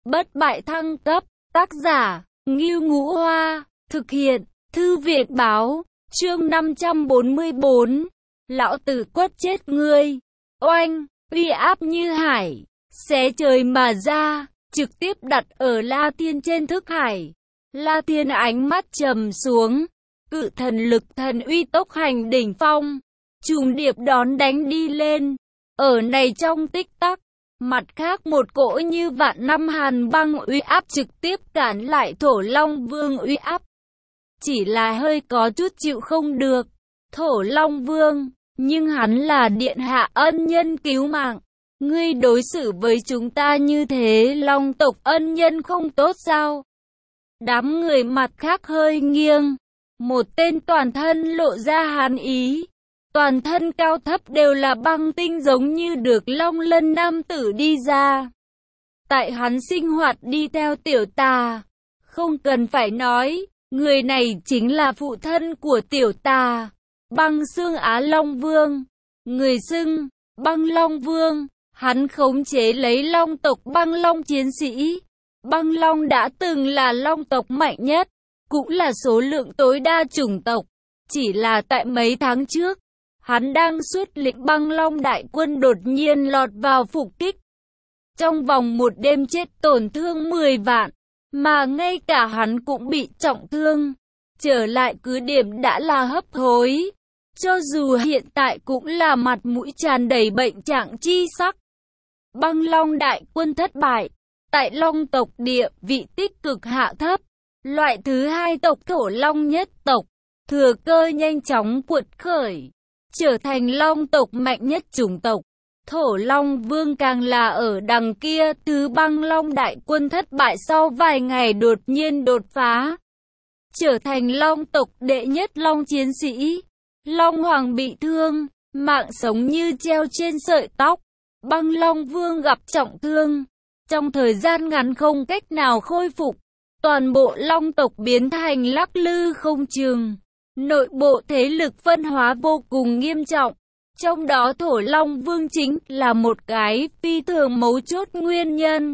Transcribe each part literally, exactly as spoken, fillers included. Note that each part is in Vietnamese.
bất bại thăng cấp, tác giả, Ngưu Ngũ Hoa, thực hiện, Thư viện báo, chương năm trăm bốn mươi bốn, lão tử quất chết ngươi, oanh, uy áp như hải, xé trời mà ra, trực tiếp đặt ở La Thiên trên thức hải. La Thiên ánh mắt trầm xuống, cự thần lực thần uy tốc hành đỉnh phong, trùng điệp đón đánh đi lên, ở này trong tích tắc. Mặt khác một cỗ như vạn năm hàn băng uy áp trực tiếp cản lại Thổ Long Vương uy áp. Chỉ là hơi có chút chịu không được. Thổ Long Vương, nhưng hắn là điện hạ ân nhân cứu mạng. Ngươi đối xử với chúng ta như thế, Long tộc ân nhân không tốt sao? Đám người mặt khác hơi nghiêng. Một tên toàn thân lộ ra hàn ý. Toàn thân cao thấp đều là băng tinh giống như được long lân nam tử đi ra. Tại hắn sinh hoạt đi theo tiểu tà. Không cần phải nói, người này chính là phụ thân của tiểu tà. Băng xương Á Long Vương. Người xưng, băng Long Vương. Hắn khống chế lấy long tộc băng long chiến sĩ. Băng long đã từng là long tộc mạnh nhất. Cũng là số lượng tối đa chủng tộc. Chỉ là tại mấy tháng trước. Hắn đang xuất lĩnh băng long đại quân đột nhiên lọt vào phục kích. Trong vòng một đêm chết tổn thương mười vạn, mà ngay cả hắn cũng bị trọng thương. Trở lại cứ điểm đã là hấp hối. Cho dù hiện tại cũng là mặt mũi tràn đầy bệnh trạng chi sắc. Băng long đại quân thất bại. Tại long tộc địa vị tích cực hạ thấp. Loại thứ hai tộc Thổ Long nhất tộc. Thừa cơ nhanh chóng cuột khởi. Trở thành long tộc mạnh nhất chủng tộc. Thổ Long Vương càng là ở đằng kia. Thứ băng long đại quân thất bại sau vài ngày đột nhiên đột phá. Trở thành long tộc đệ nhất long chiến sĩ. Long Hoàng bị thương. Mạng sống như treo trên sợi tóc. Băng Long Vương gặp trọng thương. Trong thời gian ngắn không cách nào khôi phục. Toàn bộ long tộc biến thành lắc lư không chừng. Nội bộ thế lực phân hóa vô cùng nghiêm trọng. Trong đó Thổ Long Vương chính là một cái phi thường mấu chốt nguyên nhân.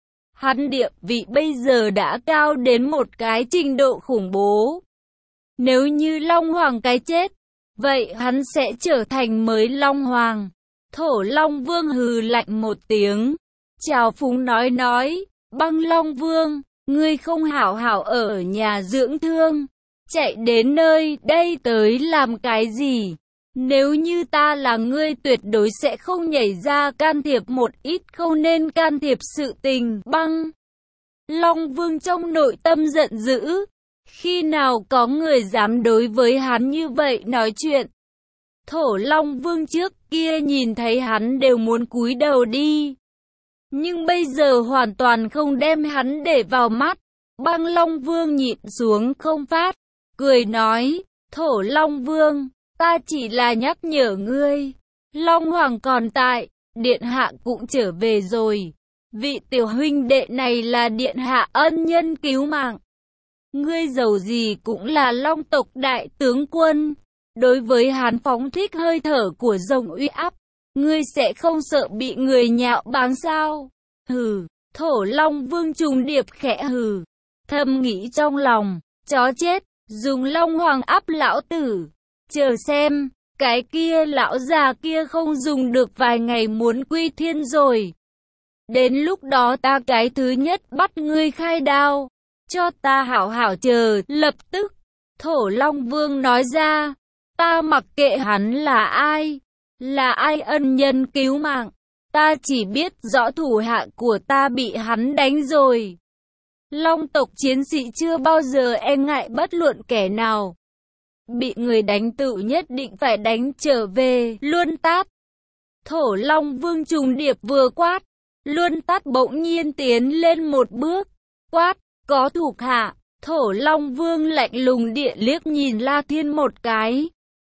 Hắn địa vị bây giờ đã cao đến một cái trình độ khủng bố. Nếu như Long Hoàng cái chết, vậy hắn sẽ trở thành mới Long Hoàng. Thổ Long Vương hừ lạnh một tiếng. Chào phúng nói nói, băng Long Vương, ngươi không hảo hảo ở nhà dưỡng thương. Chạy đến nơi đây tới làm cái gì? Nếu như ta là ngươi tuyệt đối sẽ không nhảy ra can thiệp một ít không nên can thiệp sự tình. Băng Long Vương trong nội tâm giận dữ. Khi nào có người dám đối với hắn như vậy nói chuyện? Thổ Long Vương trước kia nhìn thấy hắn đều muốn cúi đầu đi. Nhưng bây giờ hoàn toàn không đem hắn để vào mắt. Băng Long Vương nhịn xuống không phát. Cười nói, Thổ Long Vương, ta chỉ là nhắc nhở ngươi. Long Hoàng còn tại, điện hạ cũng trở về rồi. Vị tiểu huynh đệ này là điện hạ ân nhân cứu mạng. Ngươi giàu gì cũng là long tộc đại tướng quân. Đối với hắn phóng thích hơi thở của rồng uy áp, ngươi sẽ không sợ bị người nhạo báng sao? Hừ, Thổ Long Vương trùng điệp khẽ hừ. Thầm nghĩ trong lòng, chó chết. Dùng Long Hoàng áp lão tử. Chờ xem, cái kia lão già kia không dùng được vài ngày muốn quy thiên rồi. Đến lúc đó ta cái thứ nhất bắt ngươi khai đao. Cho ta hảo hảo chờ, lập tức. Thổ Long Vương nói ra, ta mặc kệ hắn là ai. Là ai ân nhân cứu mạng. Ta chỉ biết rõ thủ hạ của ta bị hắn đánh rồi. Long tộc chiến sĩ chưa bao giờ e ngại bất luận kẻ nào. Bị người đánh tự nhất định phải đánh trở về, luôn tát. Thổ Long Vương trùng điệp vừa quát, luôn tát bỗng nhiên tiến lên một bước, quát, có thuộc hạ. Thổ Long Vương lạnh lùng địa liếc nhìn La Thiên một cái.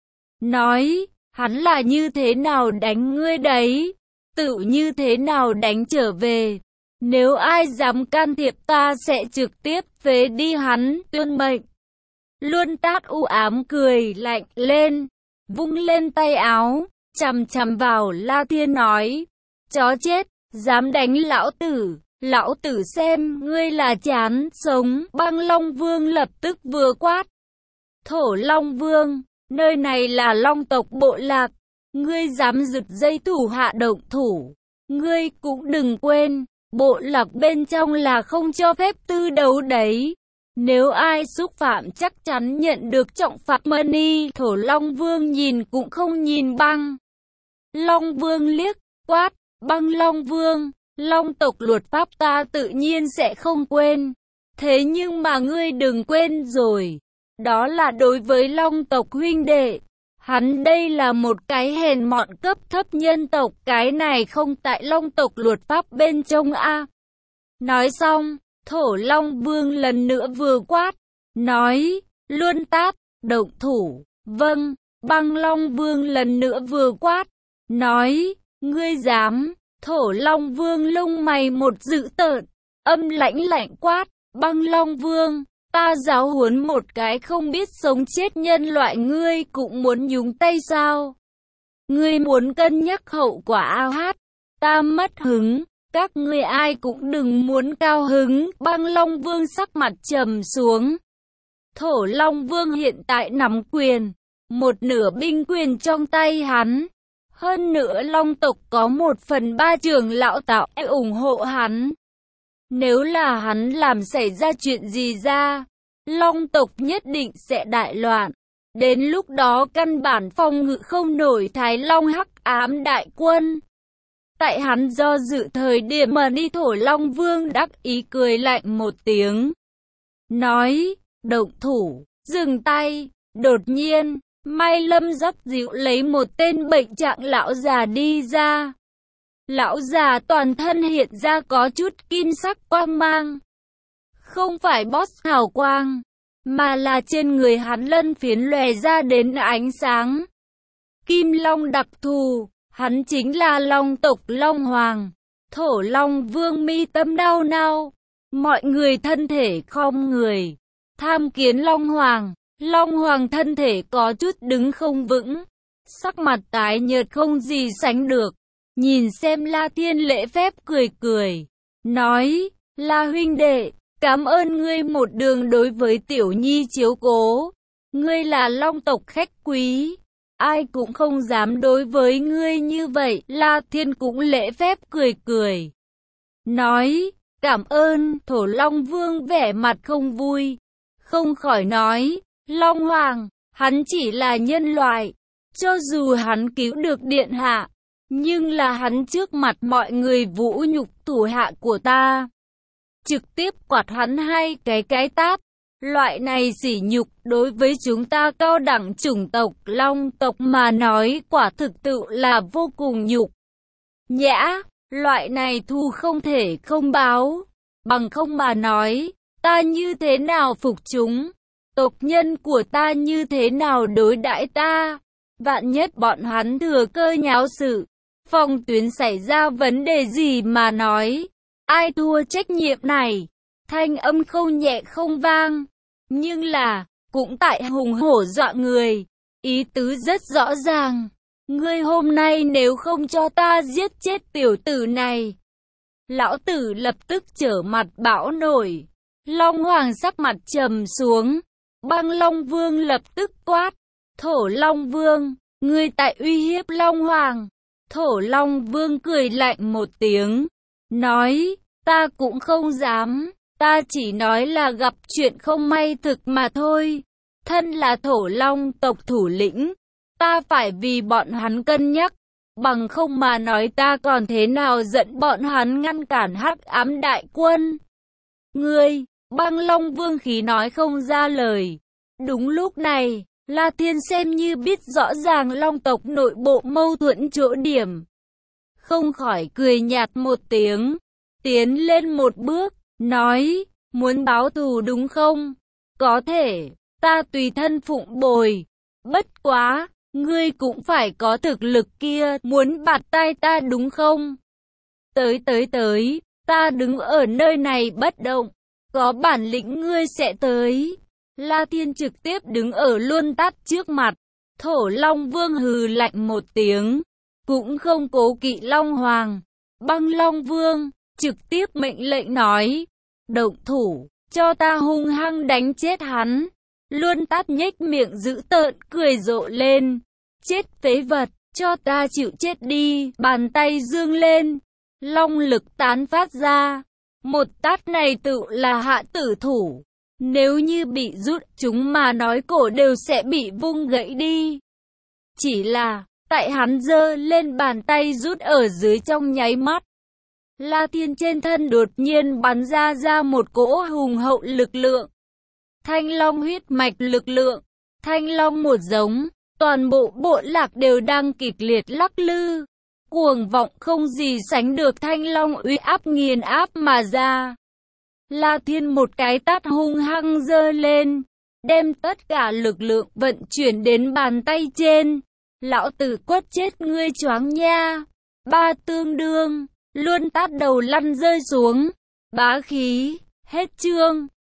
Nói, hắn là như thế nào đánh ngươi đấy, tự như thế nào đánh trở về. Nếu ai dám can thiệp ta sẽ trực tiếp phế đi hắn, tuyên mệnh. Luôn tát u ám cười lạnh lên, vung lên tay áo, chằm chằm vào La Thiên nói, chó chết, dám đánh lão tử, Lão tử xem ngươi là chán sống. Băng Long Vương lập tức vừa quát. Thổ Long Vương, nơi này là Long tộc bộ lạc. Ngươi dám giật dây thủ hạ động thủ. Ngươi cũng đừng quên, bộ lạc bên trong là không cho phép tư đấu đấy. Nếu ai xúc phạm chắc chắn nhận được trọng phạt money. Thổ Long Vương nhìn cũng không nhìn Băng Long Vương liếc, quát, Băng Long Vương, Long tộc luật pháp ta tự nhiên sẽ không quên. Thế nhưng mà ngươi đừng quên rồi, đó là đối với Long tộc huynh đệ. Hắn đây là một cái hèn mọn cấp thấp nhân tộc, cái này không tại Long tộc luật pháp bên trong a. Nói xong, Thổ Long Vương lần nữa vừa quát, nói, luôn tát, động thủ. Vâng. Băng Long Vương lần nữa vừa quát, nói, ngươi dám. Thổ Long Vương lông mày một dữ tợn, âm lãnh lạnh quát, Băng Long Vương, ta giáo huấn một cái không biết sống chết nhân loại ngươi cũng muốn nhúng tay sao? Ngươi muốn cân nhắc hậu quả ao hát, ta mất hứng, các ngươi ai cũng đừng muốn cao hứng. Băng Long Vương sắc mặt trầm xuống. Thổ Long Vương hiện tại nắm quyền, một nửa binh quyền trong tay hắn. Hơn nữa Long tộc có một phần ba trưởng lão tạo ủng hộ hắn. Nếu là hắn làm xảy ra chuyện gì ra, Long tộc nhất định sẽ đại loạn. Đến lúc đó căn bản phòng ngự không nổi Thái Long hắc ám đại quân. Tại hắn do dự thời điểm mà đi. Thổ Long Vương đắc ý cười lạnh một tiếng, nói, động thủ, dừng tay. Đột nhiên, Mai Lâm dắt dịu lấy một tên bệnh trạng lão già đi ra. Lão già toàn thân hiện ra có chút kim sắc quang mang. Không phải boss hào quang, mà là trên người hắn lân phiến lòe ra đến ánh sáng. Kim Long đặc thù, hắn chính là Long tộc Long Hoàng. Thổ Long Vương mi tâm đau nao, mọi người thân thể khom người, tham kiến Long Hoàng. Long Hoàng thân thể có chút đứng không vững, sắc mặt tái nhợt không gì sánh được. Nhìn xem La Thiên lễ phép cười cười, nói, La huynh đệ, cảm ơn ngươi một đường đối với Tiểu Nhi chiếu cố. Ngươi là Long tộc khách quý, ai cũng không dám đối với ngươi như vậy. La Thiên cũng lễ phép cười cười, nói, cảm ơn. Thổ Long Vương vẻ mặt không vui, không khỏi nói, Long Hoàng, hắn chỉ là nhân loại, cho dù hắn cứu được điện hạ, nhưng là hắn trước mặt mọi người vũ nhục thủ hạ của ta. Trực tiếp quạt hắn hai cái cái tát. Loại này sỉ nhục đối với chúng ta cao đẳng chủng tộc Long tộc mà nói quả thực tự là vô cùng nhục nhã. Loại này thù không thể không báo, bằng không mà nói, ta như thế nào phục chúng, tộc nhân của ta như thế nào đối đãi ta. Vạn nhất bọn hắn thừa cơ nháo sự, phòng tuyến xảy ra vấn đề gì mà nói, ai thua trách nhiệm này? Thanh âm không nhẹ không vang, nhưng là, cũng tại hùng hổ dọa người, ý tứ rất rõ ràng. Ngươi hôm nay nếu không cho ta giết chết tiểu tử này, lão tử lập tức trở mặt bão nổi. Long Hoàng sắc mặt trầm xuống. Băng Long Vương lập tức quát, Thổ Long Vương, ngươi tại uy hiếp Long Hoàng. Thổ Long Vương cười lạnh một tiếng, nói, ta cũng không dám, ta chỉ nói là gặp chuyện không may thực mà thôi. Thân là Thổ Long tộc thủ lĩnh, ta phải vì bọn hắn cân nhắc, bằng không mà nói ta còn thế nào dẫn bọn hắn ngăn cản hắc ám đại quân. Ngươi, Băng Long Vương khí nói không ra lời. Đúng lúc này, La Thiên xem như biết rõ ràng Long tộc nội bộ mâu thuẫn chỗ điểm, không khỏi cười nhạt một tiếng, tiến lên một bước, nói, muốn báo thù đúng không? Có thể, ta tùy thân phụng bồi, bất quá, ngươi cũng phải có thực lực kia, muốn bạt tai ta đúng không? Tới tới tới, ta đứng ở nơi này bất động, có bản lĩnh ngươi sẽ tới. La Thiên trực tiếp đứng ở luôn tát trước mặt. Thổ Long Vương hừ lạnh một tiếng, cũng không cố kỵ Long Hoàng. Băng Long Vương, trực tiếp mệnh lệnh nói, động thủ, cho ta hung hăng đánh chết hắn. Luân Tát nhếch miệng dữ tợn cười rộ lên, chết phế vật, cho ta chịu chết đi. Bàn tay dương lên, long lực tán phát ra, một tát này tự là hạ tử thủ. Nếu như bị rút chúng mà nói cổ đều sẽ bị vung gãy đi. Chỉ là, tại hắn giơ lên bàn tay rút ở dưới trong nháy mắt, La Thiên trên thân đột nhiên bắn ra ra một cỗ hùng hậu lực lượng. Thanh long huyết mạch lực lượng, thanh long một giống, toàn bộ bộ lạc đều đang kịch liệt lắc lư. Cuồng vọng không gì sánh được thanh long uy áp nghiền áp mà ra. La Thiên một cái tát hung hăng giơ lên, đem tất cả lực lượng vận chuyển đến bàn tay trên. Lão tử quất chết ngươi choáng nha. Ba tương đương, Luân Tát đầu lăn rơi xuống. Bá khí, hết chương.